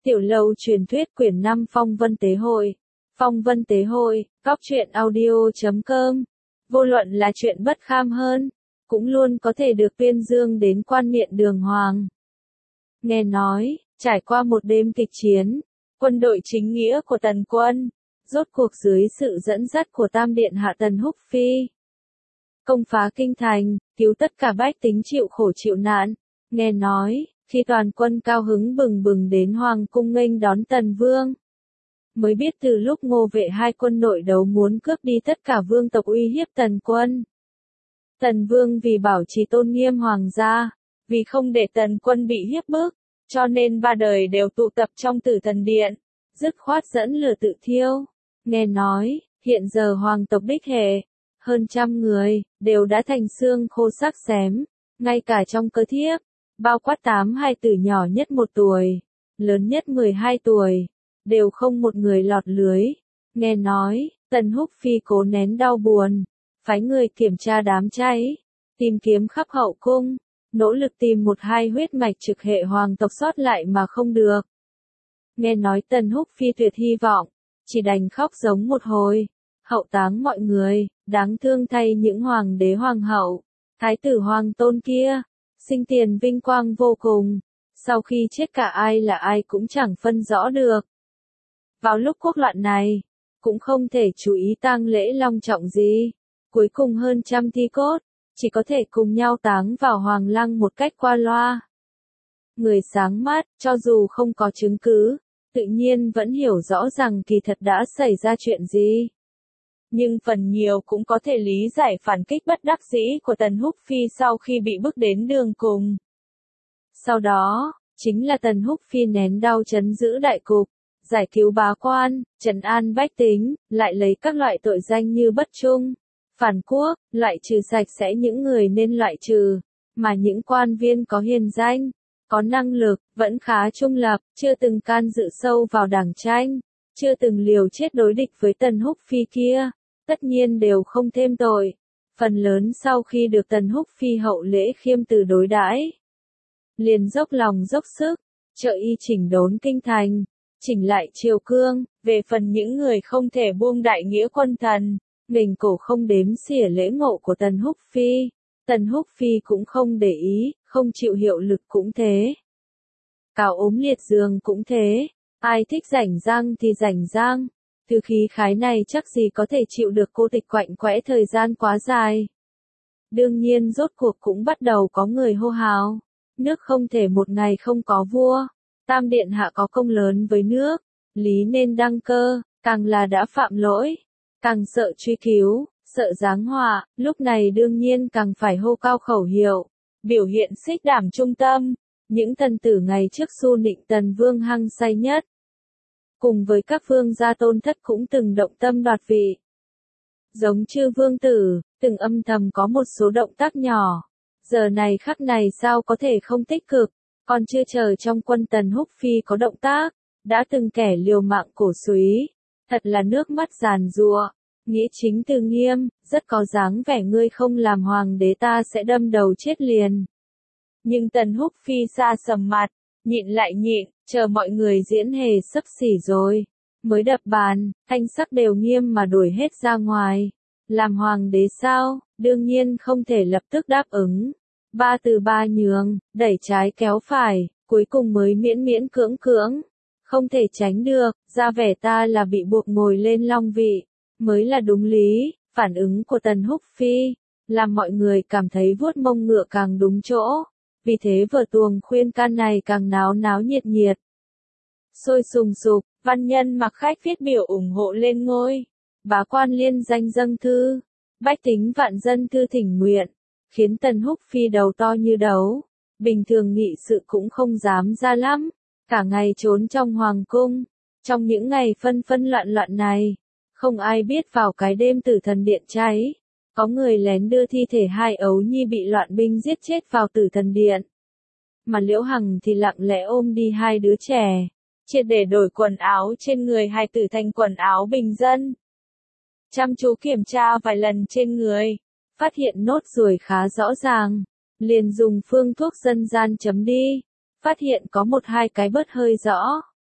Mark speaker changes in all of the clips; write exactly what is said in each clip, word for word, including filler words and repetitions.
Speaker 1: Tiểu Lâu truyền thuyết quyển năm Phong Vân Tế Hội. Phong Vân Tế Hội, góc truyện audio chấm com. Vô luận là chuyện bất kham hơn, cũng luôn có thể được tuyên dương đến quan miện đường hoàng. Nghe nói, trải qua một đêm kịch chiến, quân đội chính nghĩa của Tần quân, rốt cuộc dưới sự dẫn dắt của Tam Điện Hạ Tần Húc Phi, công phá kinh thành, cứu tất cả bách tính chịu khổ chịu nạn. Nghe nói, khi toàn quân cao hứng bừng bừng đến hoàng cung nghênh đón Tần Vương, mới biết từ lúc Ngô Vệ hai quân nội đấu muốn cướp đi tất cả vương tộc uy hiếp Tần quân. Tần Vương vì bảo trì tôn nghiêm hoàng gia, vì không để Tần quân bị hiếp bức, cho nên ba đời đều tụ tập trong Tử Thần Điện, dứt khoát dẫn lửa tự thiêu. Nghe nói, hiện giờ hoàng tộc đích hệ, hơn trăm người, đều đã thành xương khô xác xém, ngay cả trong cơ thiếp, bao quát tám hai tử nhỏ nhất một tuổi, lớn nhất mười hai tuổi, đều không một người lọt lưới. Nghe nói, Tần Húc Phi cố nén đau buồn, phái người kiểm tra đám cháy, tìm kiếm khắp hậu cung, nỗ lực tìm một hai huyết mạch trực hệ hoàng tộc sót lại mà không được. Nghe nói Tần Húc Phi tuyệt hy vọng, chỉ đành khóc giống một hồi, hậu táng mọi người, đáng thương thay những hoàng đế hoàng hậu, thái tử hoàng tôn kia, sinh tiền vinh quang vô cùng, sau khi chết cả ai là ai cũng chẳng phân rõ được. Vào lúc quốc loạn này, cũng không thể chú ý tang lễ long trọng gì, cuối cùng hơn trăm thi cốt, chỉ có thể cùng nhau táng vào hoàng lăng một cách qua loa. Người sáng mắt, cho dù không có chứng cứ, tự nhiên vẫn hiểu rõ rằng kỳ thật đã xảy ra chuyện gì. Nhưng phần nhiều cũng có thể lý giải phản kích bất đắc dĩ của Tần Húc Phi sau khi bị bước đến đường cùng. Sau đó, chính là Tần Húc Phi nén đau trấn giữ đại cục, giải cứu bá quan, trấn an bách tính, lại lấy các loại tội danh như bất trung, phản quốc, loại trừ sạch sẽ những người nên loại trừ, mà những quan viên có hiền danh, có năng lực, vẫn khá trung lập, chưa từng can dự sâu vào đảng tranh, chưa từng liều chết đối địch với Tần Húc Phi kia, tất nhiên đều không thêm tội. Phần lớn sau khi được Tần Húc Phi hậu lễ khiêm từ đối đãi, liền dốc lòng dốc sức, trợ y chỉnh đốn kinh thành, chỉnh lại triều cương. Về phần những người không thể buông đại nghĩa quân thần, mình cổ không đếm xỉa lễ ngộ của Tần Húc Phi, Tần Húc Phi cũng không để ý, không chịu hiệu lực cũng thế. Cào ốm liệt giường cũng thế, ai thích rảnh rang thì rảnh rang, từ khí khái này chắc gì có thể chịu được cô tịch quạnh quẽ thời gian quá dài. Đương nhiên rốt cuộc cũng bắt đầu có người hô hào, nước không thể một ngày không có vua, Tam Điện Hạ có công lớn với nước, lý nên đăng cơ, càng là đã phạm lỗi, càng sợ truy cứu, sợ giáng họa, lúc này đương nhiên càng phải hô cao khẩu hiệu, biểu hiện xích đảm trung tâm. Những thần tử ngày trước xu nịnh Tần Vương hăng say nhất, cùng với các vương gia tôn thất cũng từng động tâm đoạt vị. Giống chư vương tử, từng âm thầm có một số động tác nhỏ, giờ này khắc này sao có thể không tích cực, còn chưa chờ trong quân Tần Húc Phi có động tác, đã từng kẻ liều mạng cổ súy, thật là nước mắt giàn giụa, nghĩa chính từ nghiêm, rất có dáng vẻ ngươi không làm hoàng đế ta sẽ đâm đầu chết liền. Nhưng Tần Húc Phi xa sầm mặt, nhịn lại nhịn, chờ mọi người diễn hề sấp xỉ rồi, mới đập bàn, thanh sắc đều nghiêm mà đuổi hết ra ngoài. Làm hoàng đế sao, đương nhiên không thể lập tức đáp ứng. Ba từ ba nhường, đẩy trái kéo phải, cuối cùng mới miễn miễn cưỡng cưỡng. Không thể tránh được, ra vẻ ta là bị buộc ngồi lên long vị, mới là đúng lý. Phản ứng của Tần Húc Phi, làm mọi người cảm thấy vuốt mông ngựa càng đúng chỗ. Vì thế vở tuồng khuyên can này càng náo náo nhiệt nhiệt. Sôi sùng sục, văn nhân mặc khách viết biểu ủng hộ lên ngôi. Bá quan liên danh dâng thư. Bách tính vạn dân thư thỉnh nguyện. Khiến Tần Húc Phi đầu to như đấu. Bình thường nghị sự cũng không dám ra lắm. Cả ngày trốn trong hoàng cung. Trong những ngày phân phân loạn loạn này, không ai biết vào cái đêm Tử Thần Điện cháy, có người lén đưa thi thể hai ấu nhi bị loạn binh giết chết vào Tử Thần Điện. Mà Liễu Hằng thì lặng lẽ ôm đi hai đứa trẻ, triệt để đổi quần áo trên người hai tử thành quần áo bình dân. Chăm chú kiểm tra vài lần trên người, phát hiện nốt ruồi khá rõ ràng, liền dùng phương thuốc dân gian chấm đi, phát hiện có một hai cái bớt hơi rõ.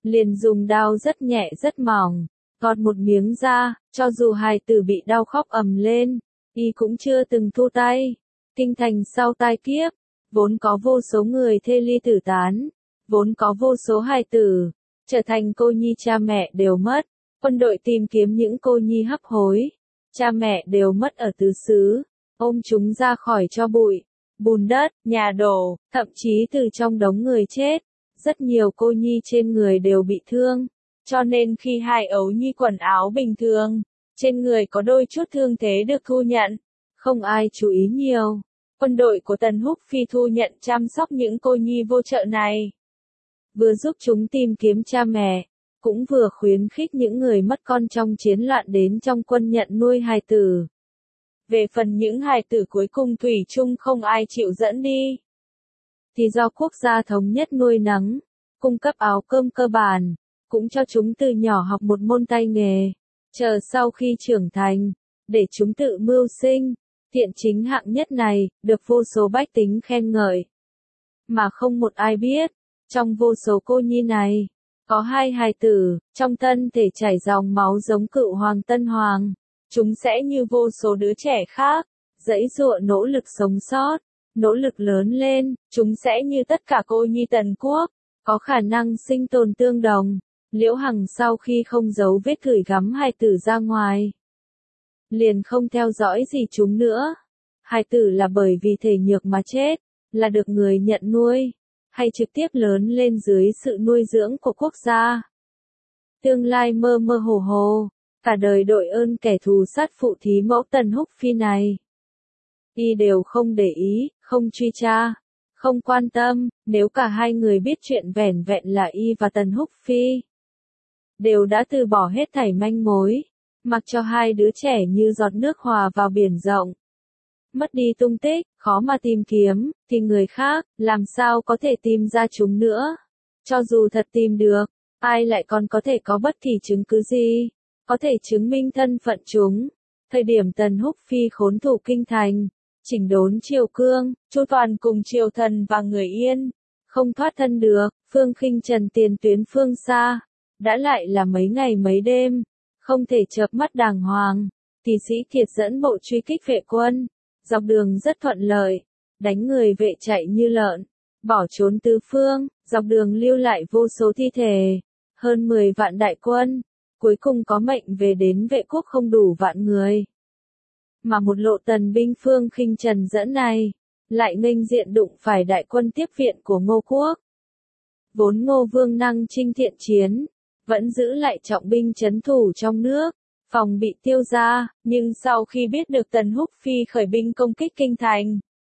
Speaker 1: liền dùng dao rất nhẹ rất mỏng, gọt một miếng ra, cho dù hài tử bị đau khóc ầm lên, y cũng chưa từng thu tay. Kinh thành sau tai kiếp, vốn có vô số người thê ly tử tán, vốn có vô số hài tử, trở thành cô nhi cha mẹ đều mất, quân đội tìm kiếm những cô nhi hấp hối, cha mẹ đều mất ở tứ xứ, ôm chúng ra khỏi tro bụi, bùn đất, nhà đổ, thậm chí từ trong đống người chết, rất nhiều cô nhi trên người đều bị thương, cho nên khi hài ấu nhi quần áo bình thường, trên người có đôi chút thương thế được thu nhận, không ai chú ý nhiều. Quân đội của Tần Húc Phi thu nhận chăm sóc những cô nhi vô trợ này, vừa giúp chúng tìm kiếm cha mẹ, cũng vừa khuyến khích những người mất con trong chiến loạn đến trong quân nhận nuôi hài tử. Về phần những hài tử cuối cùng thủy chung không ai chịu dẫn đi, thì do quốc gia thống nhất nuôi nấng, cung cấp áo cơm cơ bản, cũng cho chúng từ nhỏ học một môn tay nghề, chờ sau khi trưởng thành, để chúng tự mưu sinh. Thiện chính hạng nhất này, được vô số bách tính khen ngợi. Mà không một ai biết, trong vô số cô nhi này, có hai hài tử, trong thân thể chảy dòng máu giống cựu hoàng Tân Hoàng. Chúng sẽ như vô số đứa trẻ khác, giãy giụa nỗ lực sống sót, nỗ lực lớn lên, chúng sẽ như tất cả cô nhi Tần Quốc, có khả năng sinh tồn tương đồng. Liễu Hằng sau khi không giấu vết gửi gắm hài tử ra ngoài, liền không theo dõi gì chúng nữa. Hài tử là bởi vì thể nhược mà chết, là được người nhận nuôi, hay trực tiếp lớn lên dưới sự nuôi dưỡng của quốc gia. Tương lai mơ mơ hồ hồ, cả đời đội ơn kẻ thù sát phụ thí mẫu Tần Húc Phi này. Y đều không để ý, không truy tra, không quan tâm, nếu cả hai người biết chuyện vẻn vẹn là Y và Tần Húc Phi, đều đã từ bỏ hết thảy manh mối, mặc cho hai đứa trẻ như giọt nước hòa vào biển rộng. Mất đi tung tích, khó mà tìm kiếm, thì người khác, làm sao có thể tìm ra chúng nữa. Cho dù thật tìm được, ai lại còn có thể có bất kỳ chứng cứ gì, có thể chứng minh thân phận chúng. Thời điểm Tần Húc Phi khốn thủ kinh thành, chỉnh đốn triều cương, chu toàn cùng triều thần và người Yên, không thoát thân được, Phương Khinh Trần tiền tuyến phương xa, đã lại là mấy ngày mấy đêm, không thể chợp mắt đàng hoàng, thì Sĩ Kiệt dẫn bộ truy kích vệ quân, dọc đường rất thuận lợi, đánh người vệ chạy như lợn, bỏ trốn tứ phương, dọc đường lưu lại vô số thi thể, hơn mười vạn đại quân, cuối cùng có mệnh về đến vệ quốc không đủ vạn người. Mà một lộ tần binh Phương Khinh Trần dẫn này, lại nghênh diện đụng phải đại quân tiếp viện của Ngô Quốc. Vốn Ngô Vương năng chinh thiện chiến, vẫn giữ lại trọng binh trấn thủ trong nước, phòng bị tiêu ra, nhưng sau khi biết được Tần Húc Phi khởi binh công kích kinh thành,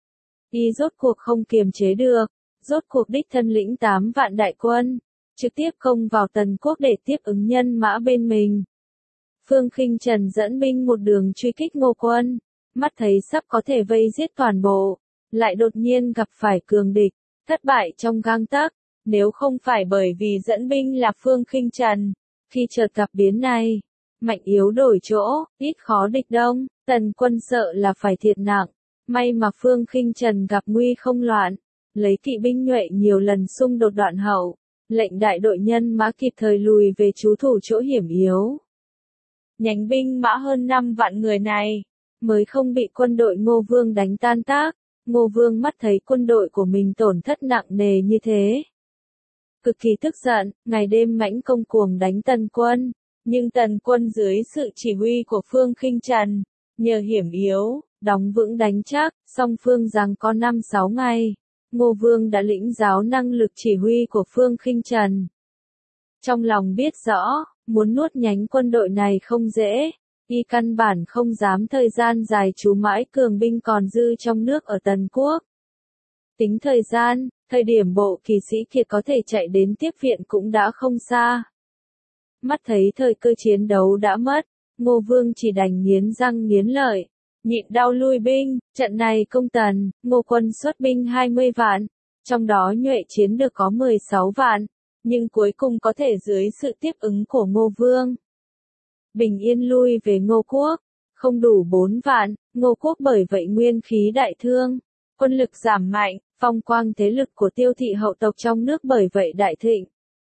Speaker 1: y rốt cuộc không kiềm chế được, rốt cuộc đích thân lĩnh tám vạn đại quân, trực tiếp công vào Tần Quốc để tiếp ứng nhân mã bên mình. Phương Khinh Trần dẫn binh một đường truy kích Ngô quân, mắt thấy sắp có thể vây giết toàn bộ, lại đột nhiên gặp phải cường địch, thất bại trong gang tấc. Nếu không phải bởi vì dẫn binh là Phương Khinh Trần, khi chợt gặp biến này, mạnh yếu đổi chỗ, ít khó địch đông, Tần quân sợ là phải thiệt nặng. May mà Phương Khinh Trần gặp nguy không loạn, lấy kỵ binh nhuệ nhiều lần xung đột đoạn hậu, lệnh đại đội nhân mã kịp thời lùi về trú thủ chỗ hiểm yếu. Nhánh binh mã hơn năm vạn người này, mới không bị quân đội Ngô Vương đánh tan tác. Ngô Vương mắt thấy quân đội của mình tổn thất nặng nề như thế, cực kỳ tức giận, ngày đêm mãnh công cuồng đánh Tần quân, nhưng Tần quân dưới sự chỉ huy của Phương Khinh Trần, nhờ hiểm yếu, đóng vững đánh chắc, song phương giằng co năm sáu ngày, Ngô Vương đã lĩnh giáo năng lực chỉ huy của Phương Khinh Trần. Trong lòng biết rõ, muốn nuốt nhánh quân đội này không dễ, y căn bản không dám thời gian dài trú mãi cường binh còn dư trong nước ở Tần Quốc. Tính thời gian, thời điểm bộ kỳ Sĩ Kiệt có thể chạy đến tiếp viện cũng đã không xa. Mắt thấy thời cơ chiến đấu đã mất, Ngô Vương chỉ đành nghiến răng nghiến lợi, nhịn đau lui binh. Trận này công Tần, Ngô quân xuất binh hai mươi vạn, trong đó nhuệ chiến được có mười sáu vạn, nhưng cuối cùng có thể dưới sự tiếp ứng của Ngô Vương, bình yên lui về Ngô Quốc, không đủ bốn vạn, Ngô Quốc bởi vậy nguyên khí đại thương, quân lực giảm mạnh, phong quang thế lực của Tiêu thị hậu tộc trong nước bởi vậy đại thịnh.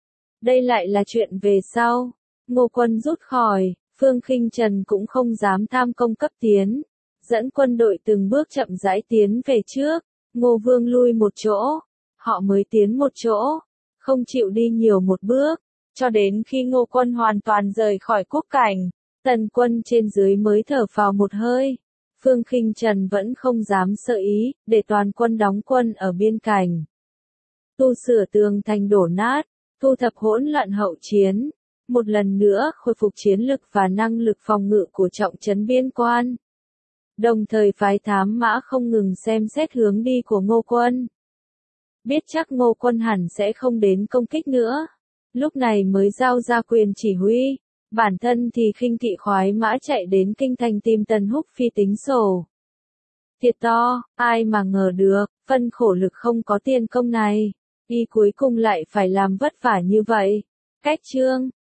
Speaker 1: Đây lại là chuyện về sau. Ngô Quân rút khỏi, Phương Khinh Trần cũng không dám tham công cấp tiến, dẫn quân đội từng bước chậm rãi tiến về trước. Ngô Vương lui một chỗ, họ mới tiến một chỗ, không chịu đi nhiều một bước, cho đến khi Ngô Quân hoàn toàn rời khỏi quốc cảnh, tần quân trên dưới mới thở phào một hơi. Phương Khinh Trần vẫn không dám sợ ý, để toàn quân đóng quân ở biên cảnh. Tu sửa tường thành đổ nát, thu thập hỗn loạn hậu chiến, một lần nữa khôi phục chiến lực và năng lực phòng ngự của trọng trấn biên quan. Đồng thời phái thám mã không ngừng xem xét hướng đi của Ngô Quân. Biết chắc Ngô Quân hẳn sẽ không đến công kích nữa, lúc này mới giao ra quyền chỉ huy. Bản thân thì khinh kỵ khoái mã chạy đến kinh thành tìm Tần Húc Phi tính sổ. Thiệt to, ai mà ngờ được, phân khổ lực không có tiền công này, y cuối cùng lại phải làm vất vả như vậy. Cách chương